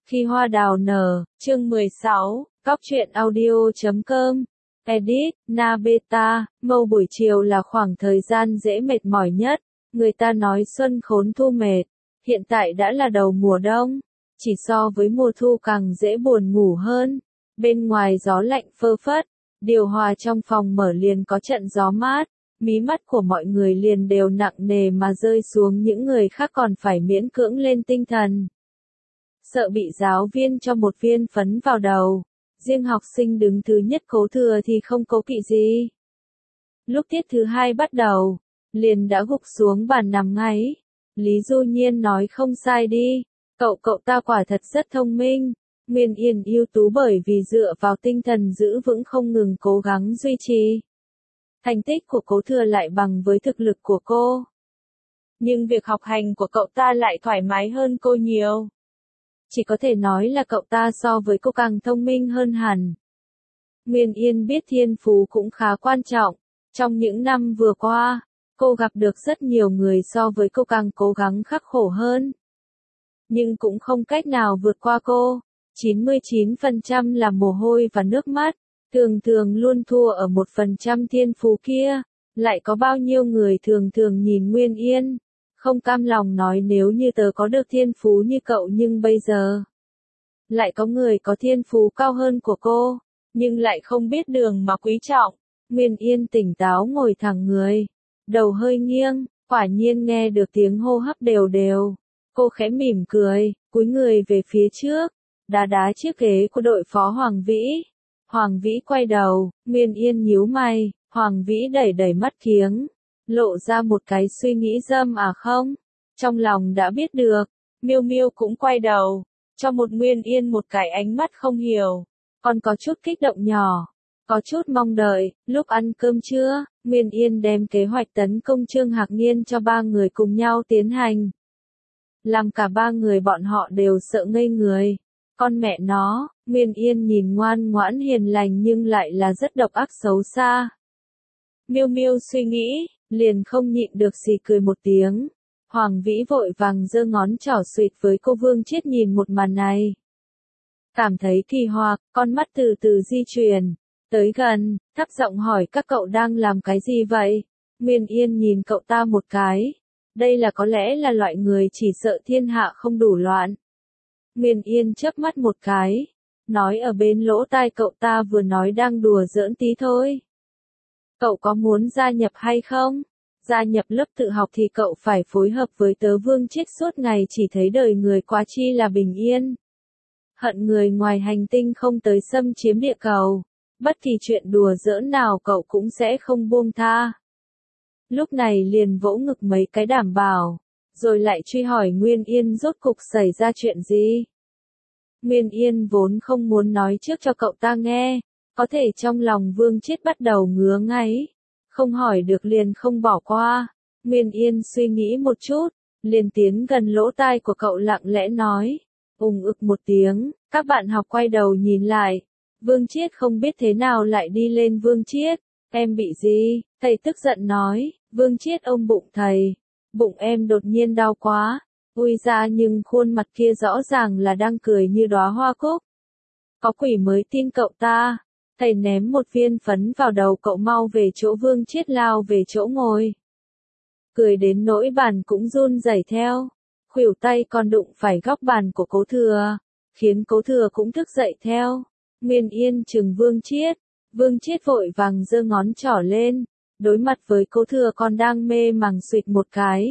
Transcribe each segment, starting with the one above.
Khi hoa đào nở, chương 16, Góc truyện audio.com. Edit, Nabeta, mâu buổi chiều là khoảng thời gian dễ mệt mỏi nhất. Người ta nói xuân khốn thu mệt. Hiện tại đã là đầu mùa đông. Chỉ so với mùa thu càng dễ buồn ngủ hơn. Bên ngoài gió lạnh phơ phất. Điều hòa trong phòng mở liền có trận gió mát. Mí mắt của mọi người liền đều nặng nề mà rơi xuống, những người khác còn phải miễn cưỡng lên tinh thần. Sợ bị giáo viên cho một viên phấn vào đầu. Riêng học sinh đứng thứ nhất Cố Thừa thì không cố kỵ gì. Lúc tiết thứ hai bắt đầu, liền đã gục xuống bàn nằm ngáy. Lý Du Nhiên nói không sai đi, cậu ta quả thật rất thông minh. Nguyên Yên ưu tú bởi vì dựa vào tinh thần giữ vững không ngừng cố gắng duy trì. Thành tích của Cố Thừa lại bằng với thực lực của cô. Nhưng việc học hành của cậu ta lại thoải mái hơn cô nhiều. Chỉ có thể nói là cậu ta so với cô càng thông minh hơn hẳn. Nguyên Yên biết thiên phú cũng khá quan trọng. Trong những năm vừa qua, cô gặp được rất nhiều người so với cô càng cố gắng khắc khổ hơn. Nhưng cũng không cách nào vượt qua cô. 99% là mồ hôi và nước mắt. Thường thường luôn thua ở 1% thiên phú kia. Lại có bao nhiêu người thường thường nhìn Nguyên Yên, không cam lòng nói nếu như tớ có được thiên phú như cậu, nhưng bây giờ lại có người có thiên phú cao hơn của cô, nhưng lại không biết đường mà quý trọng. Nguyên Yên tỉnh táo ngồi thẳng người, đầu hơi nghiêng, quả nhiên nghe được tiếng hô hấp đều đều. Cô khẽ mỉm cười, cúi người về phía trước, đá chiếc ghế của đội phó Hoàng Vĩ. Hoàng Vĩ quay đầu, Nguyên Yên nhíu mày, Hoàng Vĩ đẩy mắt kiếng, lộ ra một cái suy nghĩ dâm à không? Trong lòng đã biết được. Miêu Miêu cũng quay đầu, cho một Nguyên Yên một cái ánh mắt không hiểu, còn có chút kích động nhỏ, có chút mong đợi. Lúc ăn cơm trưa, Nguyên Yên đem kế hoạch tấn công Trương Hạc Niên cho ba người cùng nhau tiến hành. Làm cả ba người bọn họ đều sợ ngây người. Con mẹ nó, Nguyên Yên nhìn ngoan ngoãn hiền lành nhưng lại là rất độc ác xấu xa. Miêu Miêu suy nghĩ, liền không nhịn được xì cười một tiếng. Hoàng Vĩ vội vàng giơ ngón trỏ xuỵt với cô Vương Chiết nhìn một màn này. Cảm thấy kỳ hoặc, con mắt từ từ di chuyển, tới gần, thấp giọng hỏi các cậu đang làm cái gì vậy? Nguyên Yên nhìn cậu ta một cái. Đây là có lẽ là loại người chỉ sợ thiên hạ không đủ loạn. Nguyên Yên chớp mắt một cái, nói ở bên lỗ tai cậu ta vừa nói đang đùa giỡn tí thôi. Cậu có muốn gia nhập hay không? Gia nhập lớp tự học thì cậu phải phối hợp với tớ Vương Chiết suốt ngày, chỉ thấy đời người quá chi là bình yên. Hận người ngoài hành tinh không tới xâm chiếm địa cầu. Bất kỳ chuyện đùa giỡn nào cậu cũng sẽ không buông tha. Lúc này liền vỗ ngực mấy cái đảm bảo, rồi lại truy hỏi Nguyên Yên rốt cục xảy ra chuyện gì. Nguyên Yên vốn không muốn nói trước cho cậu ta nghe, có thể trong lòng Vương Chiết bắt đầu ngứa ngáy, không hỏi được liền không bỏ qua. Nguyên Yên suy nghĩ một chút, liền tiến gần lỗ tai của cậu lặng lẽ nói, ực một tiếng, các bạn học quay đầu nhìn lại. Vương Chiết không biết thế nào lại đi lên. Vương Chiết, em bị gì? Thầy tức giận nói. Vương Chiết ôm bụng thầy, bụng em đột nhiên đau quá. Ui ra, nhưng khuôn mặt kia rõ ràng là đang cười như đóa hoa cúc. Có quỷ mới tin cậu ta. Thầy ném một viên phấn vào đầu cậu, mau về chỗ. Vương Chiết lao về chỗ ngồi, cười đến nỗi bàn cũng run rẩy theo. Khuỷu tay còn đụng phải góc bàn của Cố Thừa, khiến Cố Thừa cũng thức dậy theo. Nguyên Yên trừng Vương Chiết. Vương Chiết vội vàng giơ ngón trỏ lên, đối mặt với Cố Thừa còn đang mê màng xuỵt một cái.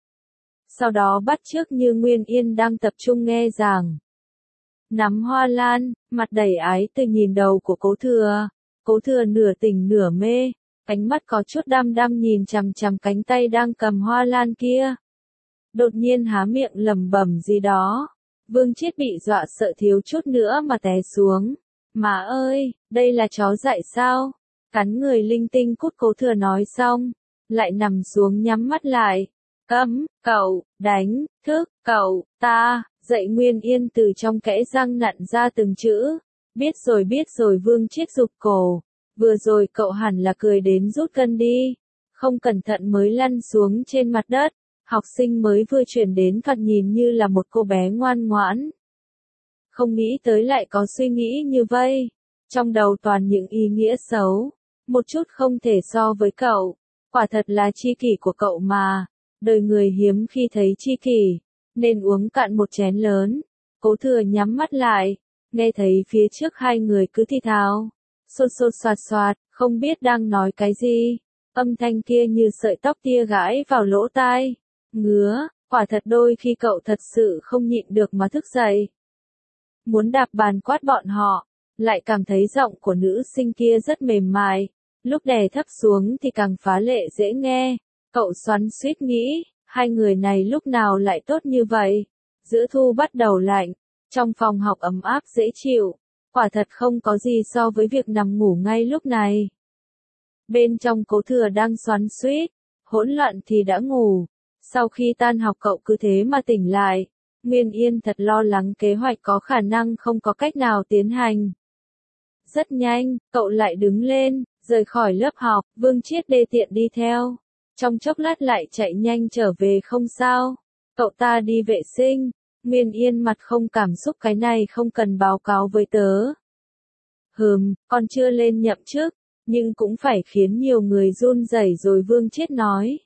Sau đó bắt chước như Nguyên Yên đang tập trung nghe giảng. Nắm hoa lan, mặt đầy ái từ nhìn đầu của Cố Thừa. Cố Thừa nửa tỉnh nửa mê, ánh mắt có chút đăm đăm nhìn chằm chằm cánh tay đang cầm hoa lan kia. Đột nhiên há miệng lẩm bẩm gì đó. Vương Chiết bị dọa sợ thiếu chút nữa mà té xuống. Má ơi, đây là chó dại sao? Cắn người linh tinh cút. Cố Thừa nói xong, lại nằm xuống nhắm mắt lại. Cấm, cậu, đánh, thức, cậu, ta, dậy. Nguyên Yên từ trong kẽ răng nặn ra từng chữ. Biết rồi. Vương Chiết giục cổ. Vừa rồi cậu hẳn là cười đến rút cân đi. Không cẩn thận mới lăn xuống trên mặt đất. Học sinh mới vừa chuyển đến thoạt nhìn như là một cô bé ngoan ngoãn. Không nghĩ tới lại có suy nghĩ như vậy. Trong đầu toàn những ý nghĩa xấu. Một chút không thể so với cậu. Quả thật là tri kỷ của cậu mà. Đời người hiếm khi thấy tri kỷ. Nên uống cạn một chén lớn. Cố Thừa nhắm mắt lại. Nghe thấy phía trước hai người cứ thì thào. Xôn xôn xoạt xoạt, không biết đang nói cái gì. Âm thanh kia như sợi tóc tia gãi vào lỗ tai. Ngứa, quả thật đôi khi cậu thật sự không nhịn được mà thức dậy. Muốn đạp bàn quát bọn họ, lại cảm thấy giọng của nữ sinh kia rất mềm mại. Lúc đè thấp xuống thì càng phá lệ dễ nghe. Cậu xoắn xuýt nghĩ, hai người này lúc nào lại tốt như vậy. Giữa thu bắt đầu lạnh, trong phòng học ấm áp dễ chịu. Quả thật không có gì so với việc nằm ngủ ngay lúc này. Bên trong Cố Thừa đang xoắn xuýt, hỗn loạn thì đã ngủ. Sau khi tan học cậu cứ thế mà tỉnh lại. Nguyên Yên thật lo lắng kế hoạch có khả năng không có cách nào tiến hành. Rất nhanh, cậu lại đứng lên, rời khỏi lớp học, Vương Chiết đê tiện đi theo. Trong chốc lát lại chạy nhanh trở về không sao. Cậu ta đi vệ sinh, Nguyên Yên mặt không cảm xúc cái này không cần báo cáo với tớ. Còn chưa lên nhậm chức, nhưng cũng phải khiến nhiều người run rẩy rồi Vương Chiết nói.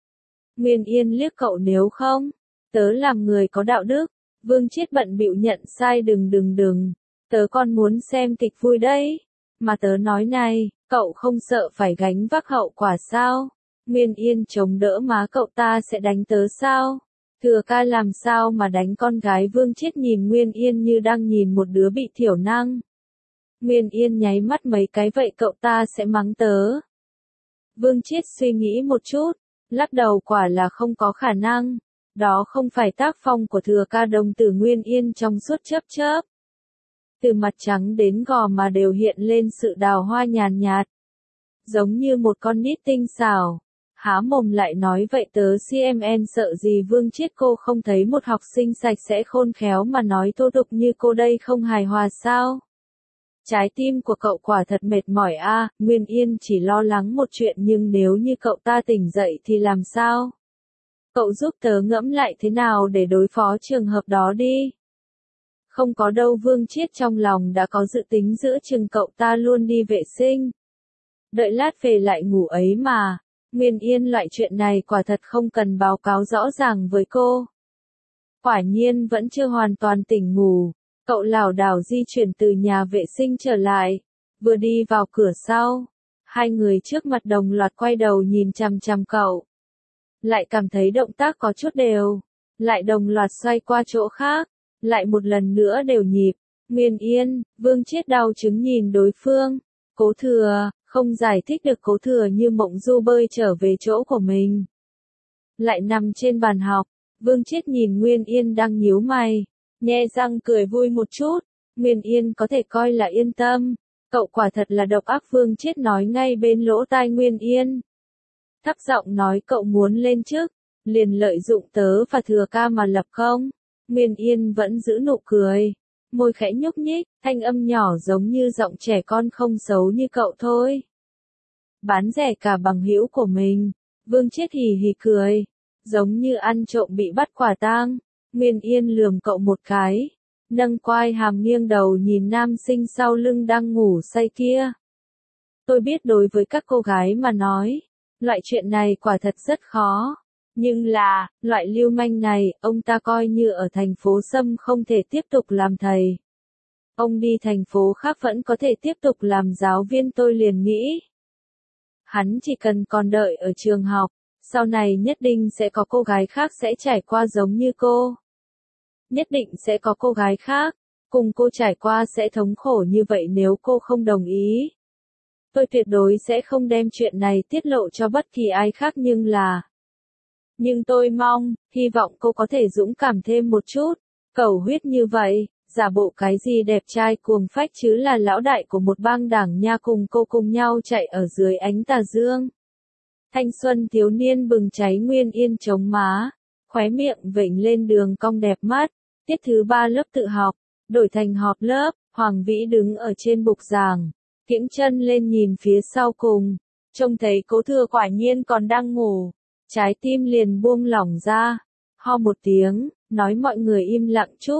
Nguyên Yên liếc cậu nếu không, tớ làm người có đạo đức. Vương Chiết bận bịu nhận sai đừng. Tớ còn muốn xem kịch vui đấy. Mà tớ nói này, cậu không sợ phải gánh vác hậu quả sao? Nguyên Yên chống đỡ má cậu ta sẽ đánh tớ sao? Thừa ca làm sao mà đánh con gái? Vương Chiết nhìn Nguyên Yên như đang nhìn một đứa bị thiểu năng. Nguyên Yên nháy mắt mấy cái vậy cậu ta sẽ mắng tớ. Vương Chiết suy nghĩ một chút, lắc đầu quả là không có khả năng. Đó không phải tác phong của Thừa ca. Đồng tử Nguyên Yên trong suốt chớp. Từ mặt trắng đến gò mà đều hiện lên sự đào hoa nhàn nhạt. Giống như một con nít tinh xảo. Há mồm lại nói vậy tớ CMN sợ gì? Vương Chiết cô không thấy một học sinh sạch sẽ khôn khéo mà nói thô tục như cô đây không hài hòa sao? Trái tim của cậu quả thật mệt mỏi a. Nguyên Yên chỉ lo lắng một chuyện nhưng nếu như cậu ta tỉnh dậy thì làm sao? Cậu giúp tớ ngẫm lại thế nào để đối phó trường hợp đó đi. Không có đâu. Vương Chiết trong lòng đã có dự tính giữa chừng cậu ta luôn đi vệ sinh. Đợi lát về lại ngủ ấy mà. Nguyên Yên loại chuyện này quả thật không cần báo cáo rõ ràng với cô. Quả nhiên vẫn chưa hoàn toàn tỉnh ngủ. Cậu lảo đảo di chuyển từ nhà vệ sinh trở lại. Vừa đi vào cửa sau. Hai người trước mặt đồng loạt quay đầu nhìn chằm chằm cậu. Lại cảm thấy động tác có chút đều. Lại đồng loạt xoay qua chỗ khác. Lại một lần nữa đều nhịp. Nguyên Yên, Vương Chiết đau chứng nhìn đối phương. Cố Thừa, không giải thích được. Cố Thừa như mộng du bơi trở về chỗ của mình. Lại nằm trên bàn học. Vương Chiết nhìn Nguyên Yên đang nhíu mày. Nhe răng cười vui một chút. Nguyên Yên có thể coi là yên tâm. Cậu quả thật là độc ác. Vương Chiết nói ngay bên lỗ tai Nguyên Yên. Thấp giọng nói cậu muốn lên chức. Liền lợi dụng tớ và Thừa ca mà lập không? Nguyên Yên vẫn giữ nụ cười. Môi khẽ nhúc nhích, thanh âm nhỏ giống như giọng trẻ con không xấu như cậu thôi. Bán rẻ cả bằng hữu của mình. Vương Chiết hì hì cười. Giống như ăn trộm bị bắt quả tang. Nguyên Yên lườm cậu một cái. Nâng quai hàm nghiêng đầu nhìn nam sinh sau lưng đang ngủ say kia. Tôi biết đối với các cô gái mà nói. Loại chuyện này quả thật rất khó. Nhưng là, loại lưu manh này, ông ta coi như ở thành phố Sâm không thể tiếp tục làm thầy. Ông đi thành phố khác vẫn có thể tiếp tục làm giáo viên. Tôi liền nghĩ. Hắn chỉ cần còn đợi ở trường học, sau này nhất định sẽ có cô gái khác sẽ trải qua giống như cô. Nhất định sẽ có cô gái khác, cùng cô trải qua sẽ thống khổ như vậy nếu cô không đồng ý. Tôi tuyệt đối sẽ không đem chuyện này tiết lộ cho bất kỳ ai khác nhưng tôi hy vọng cô có thể dũng cảm thêm một chút, cầu huyết như vậy, giả bộ cái gì đẹp trai cuồng phách chứ là lão đại của một bang đảng nha, cùng cô cùng nhau chạy ở dưới ánh tà dương. Thanh xuân thiếu niên bừng cháy. Nguyên Yên chống má, khóe miệng vểnh lên đường cong đẹp mắt. Tiết thứ 3 lớp tự học, đổi thành họp lớp, Hoàng Vĩ đứng ở trên bục giảng, kiễng chân lên nhìn phía sau cùng, trông thấy Cố Thừa quả nhiên còn đang ngủ, trái tim liền buông lỏng ra, ho một tiếng, nói mọi người im lặng chút,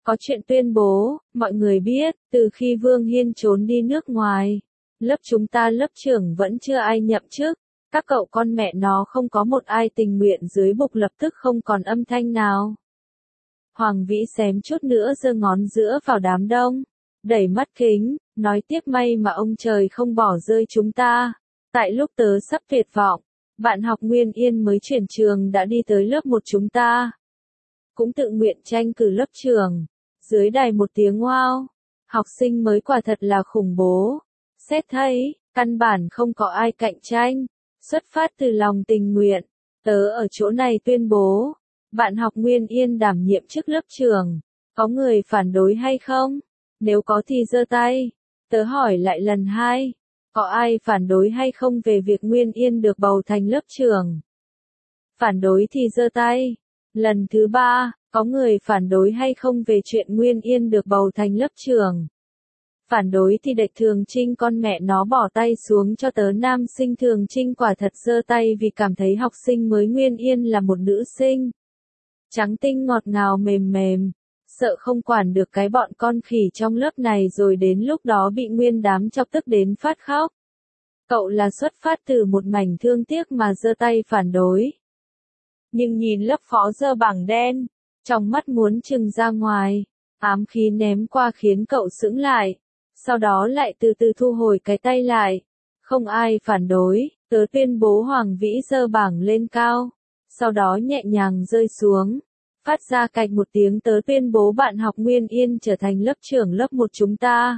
Có chuyện tuyên bố, mọi người biết, từ khi Vương Hiên trốn đi nước ngoài, lớp chúng ta lớp trưởng vẫn chưa ai nhậm chức, các cậu con mẹ nó không có một ai tình nguyện dưới bục lập tức không còn âm thanh nào. Hoàng Vĩ xém chút nữa giơ ngón giữa vào đám đông, đẩy mắt kính, nói tiếp may mà ông trời không bỏ rơi chúng ta. Tại lúc tớ sắp tuyệt vọng, bạn học Nguyên Yên mới chuyển trường đã đi tới lớp một chúng ta. Cũng tự nguyện tranh cử lớp trưởng. Dưới đài một tiếng wow, học sinh mới quả thật là khủng bố. Xét thấy, căn bản không có ai cạnh tranh, xuất phát từ lòng tình nguyện. Tớ ở chỗ này tuyên bố, bạn học Nguyên Yên đảm nhiệm chức lớp trưởng. Có người phản đối hay không? Nếu có thì giơ tay. Tớ hỏi lại lần hai, có ai phản đối hay không về việc Nguyên Yên được bầu thành lớp trưởng? Phản đối thì giơ tay. Lần thứ ba, có người phản đối hay không về chuyện Nguyên Yên được bầu thành lớp trưởng? Phản đối thì địch Thường Trinh con mẹ nó bỏ tay xuống cho tớ nam sinh Thường Trinh quả thật giơ tay vì cảm thấy học sinh mới Nguyên Yên là một nữ sinh. Trắng tinh ngọt ngào mềm mềm, sợ không quản được cái bọn con khỉ trong lớp này rồi đến lúc đó bị nguyên đám chọc tức đến phát khóc. Cậu là xuất phát từ một mảnh thương tiếc mà giơ tay phản đối. Nhưng nhìn lớp phó giơ bảng đen, trong mắt muốn trừng ra ngoài, ám khí ném qua khiến cậu sững lại, sau đó lại từ từ thu hồi cái tay lại. Không ai phản đối, tớ tuyên bố Hoàng Vĩ giơ bảng lên cao, sau đó nhẹ nhàng rơi xuống, phát ra cạch một tiếng tớ tuyên bố bạn học Nguyên Yên trở thành lớp trưởng lớp một chúng ta.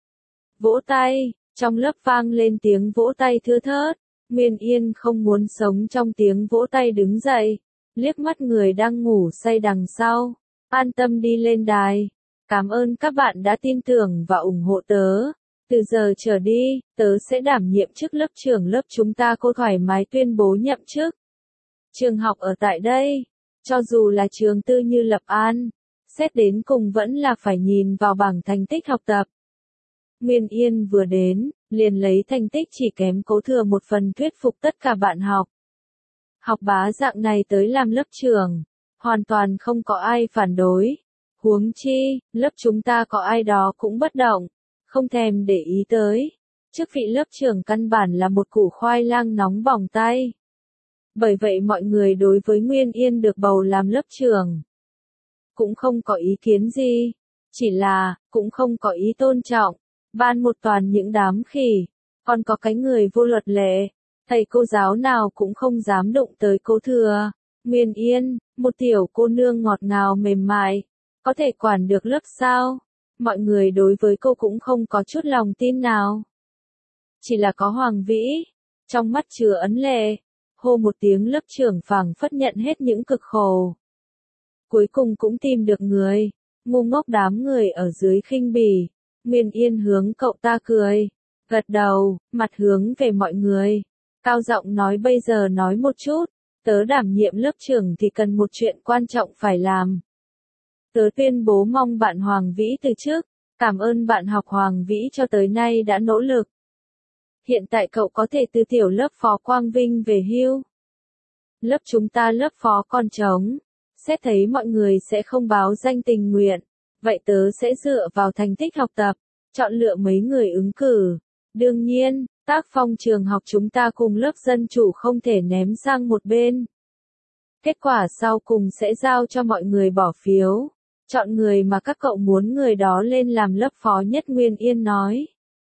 Vỗ tay, trong lớp vang lên tiếng vỗ tay thưa thớt. Nguyên Yên không muốn sống trong tiếng vỗ tay đứng dậy, liếc mắt người đang ngủ say đằng sau, an tâm đi lên đài. Cảm ơn các bạn đã tin tưởng và ủng hộ tớ. Từ giờ trở đi, tớ sẽ đảm nhiệm chức lớp trưởng lớp chúng ta. Cô thoải mái tuyên bố nhậm chức. Trường học ở tại đây, cho dù là trường tư như Lập An, xét đến cùng vẫn là phải nhìn vào bảng thành tích học tập. Nguyên Yên vừa đến, liền lấy thành tích chỉ kém Cố Thừa một phần thuyết phục tất cả bạn học. Học bá dạng này tới làm lớp trưởng, hoàn toàn không có ai phản đối. Huống chi, lớp chúng ta có ai đó cũng bất động, không thèm để ý tới. Chức vị lớp trưởng căn bản là một củ khoai lang nóng bỏng tay. Bởi vậy mọi người đối với Nguyên Yên được bầu làm lớp trưởng cũng không có ý kiến gì, chỉ là, cũng không có ý tôn trọng. Ban một toàn những đám khỉ, còn có cái người vô luật lệ, thầy cô giáo nào cũng không dám đụng tới Cố Thừa. Nguyên Yên, một tiểu cô nương ngọt ngào mềm mại, có thể quản được lớp sao? Mọi người đối với cô cũng không có chút lòng tin nào. Chỉ là có Hoàng Vĩ, trong mắt chứa ấn lệ, hô một tiếng lớp trưởng phảng phất nhận hết những cực khổ. Cuối cùng cũng tìm được người, ngu ngốc đám người ở dưới khinh bỉ. Nguyên Yên hướng cậu ta cười, gật đầu, mặt hướng về mọi người, cao giọng nói bây giờ nói một chút, tớ đảm nhiệm lớp trưởng thì cần một chuyện quan trọng phải làm. Tớ tuyên bố mong bạn Hoàng Vĩ từ chức, cảm ơn bạn học Hoàng Vĩ cho tới nay đã nỗ lực. Hiện tại cậu có thể từ tiểu lớp phó quang vinh về hưu. Lớp chúng ta lớp phó còn trống, xét thấy mọi người sẽ không báo danh tình nguyện. Vậy tớ sẽ dựa vào thành tích học tập, chọn lựa mấy người ứng cử. Đương nhiên, tác phong trường học chúng ta cùng lớp dân chủ không thể ném sang một bên. Kết quả sau cùng sẽ giao cho mọi người bỏ phiếu. Chọn người mà các cậu muốn người đó lên làm lớp phó nhất. Nguyên Yên nói.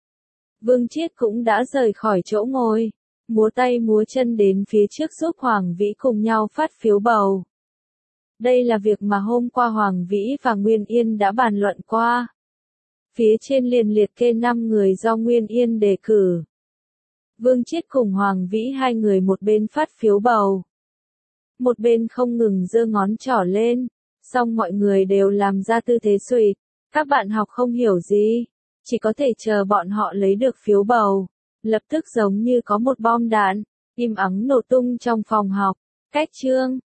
Vương Chiết cũng đã rời khỏi chỗ ngồi, múa tay múa chân đến phía trước giúp Hoàng Vĩ cùng nhau phát phiếu bầu. Đây là việc mà hôm qua Hoàng Vĩ và Nguyên Yên đã bàn luận qua. Phía trên liền liệt kê 5 người do Nguyên Yên đề cử. Vương Chiết cùng Hoàng Vĩ hai người một bên phát phiếu bầu, một bên không ngừng giơ ngón trỏ lên, xong mọi người đều làm ra tư thế xuỵt. Các bạn học không hiểu gì, chỉ có thể chờ bọn họ lấy được phiếu bầu. Lập tức giống như có một bom đạn, im ắng nổ tung trong phòng học. Cách chương